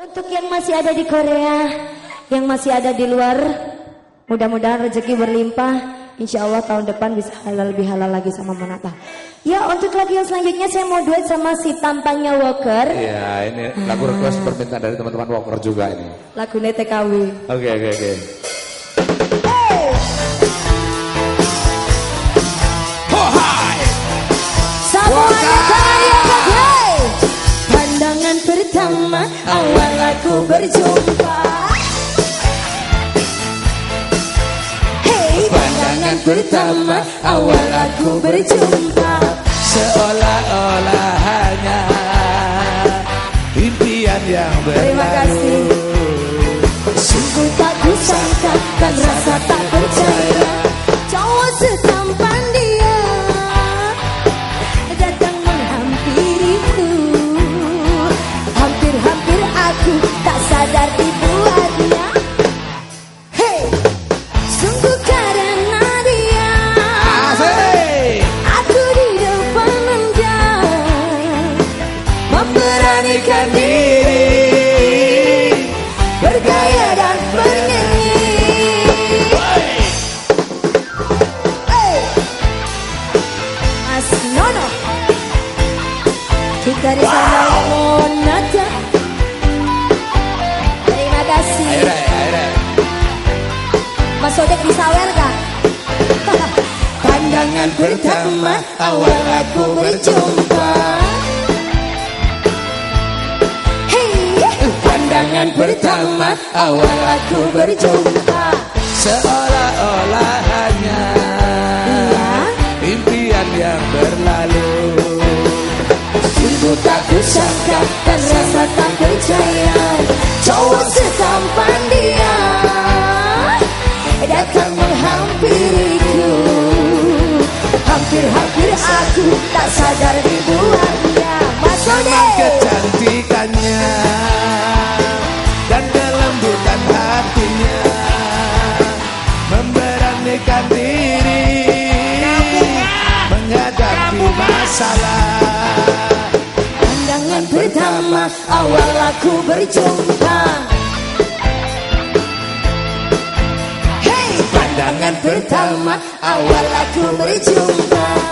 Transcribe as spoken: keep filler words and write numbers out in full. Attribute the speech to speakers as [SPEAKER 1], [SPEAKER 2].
[SPEAKER 1] Untuk yang masih ada di Korea, yang masih ada di luar, mudah-mudahan rezeki berlimpah. Insya Allah tahun depan bisa halal lebih halal lagi sama Monata. Ya, untuk lagu yang selanjutnya saya mau duet sama si tampangnya Walker.
[SPEAKER 2] Iya, ini lagu request permintaan dari teman-teman Walker juga ini.
[SPEAKER 1] Lagu T K W.
[SPEAKER 2] Oke, oke, oke.
[SPEAKER 1] Oh, hai. Semuanya hey. Pandangan pertama awal aku berjumpa. Pandangan pertama awal aku berjumpa,
[SPEAKER 2] seolah-olah hanya impian yang berlalu.
[SPEAKER 1] Terima kasih. Sungguh tak kusangka dan rasa tak percaya, cowok setampan dia datang menghampiriku. Hampir-hampir aku tak sadar dibuatnya. Hey, sungguh memberanikan diri, bergaya dan bernyanyi. Hey. Mas Nono, kita di sana Monata. Terima kasih.
[SPEAKER 2] Aire, aire.
[SPEAKER 1] Mas Odek bisa wer gak? Pandangan pertama awal aku berjumpa. Pandangan pertama awal aku berjumpa,
[SPEAKER 2] seolah-olah hanya
[SPEAKER 1] ya.
[SPEAKER 2] Impian yang berlalu.
[SPEAKER 1] Sungguh tak kusangka dan rasa tak percaya, cowok setampan dia datang menghampiriku. Hampir-hampir aku tak sadar dibuatnya. Mas Ode,
[SPEAKER 2] kecantikannya dan kelembutan hatinya, memberanikan diri menghadapi masalah.
[SPEAKER 1] Pandangan pertama awal aku berjumpa. Hey, pandangan pertama awal aku berjumpa.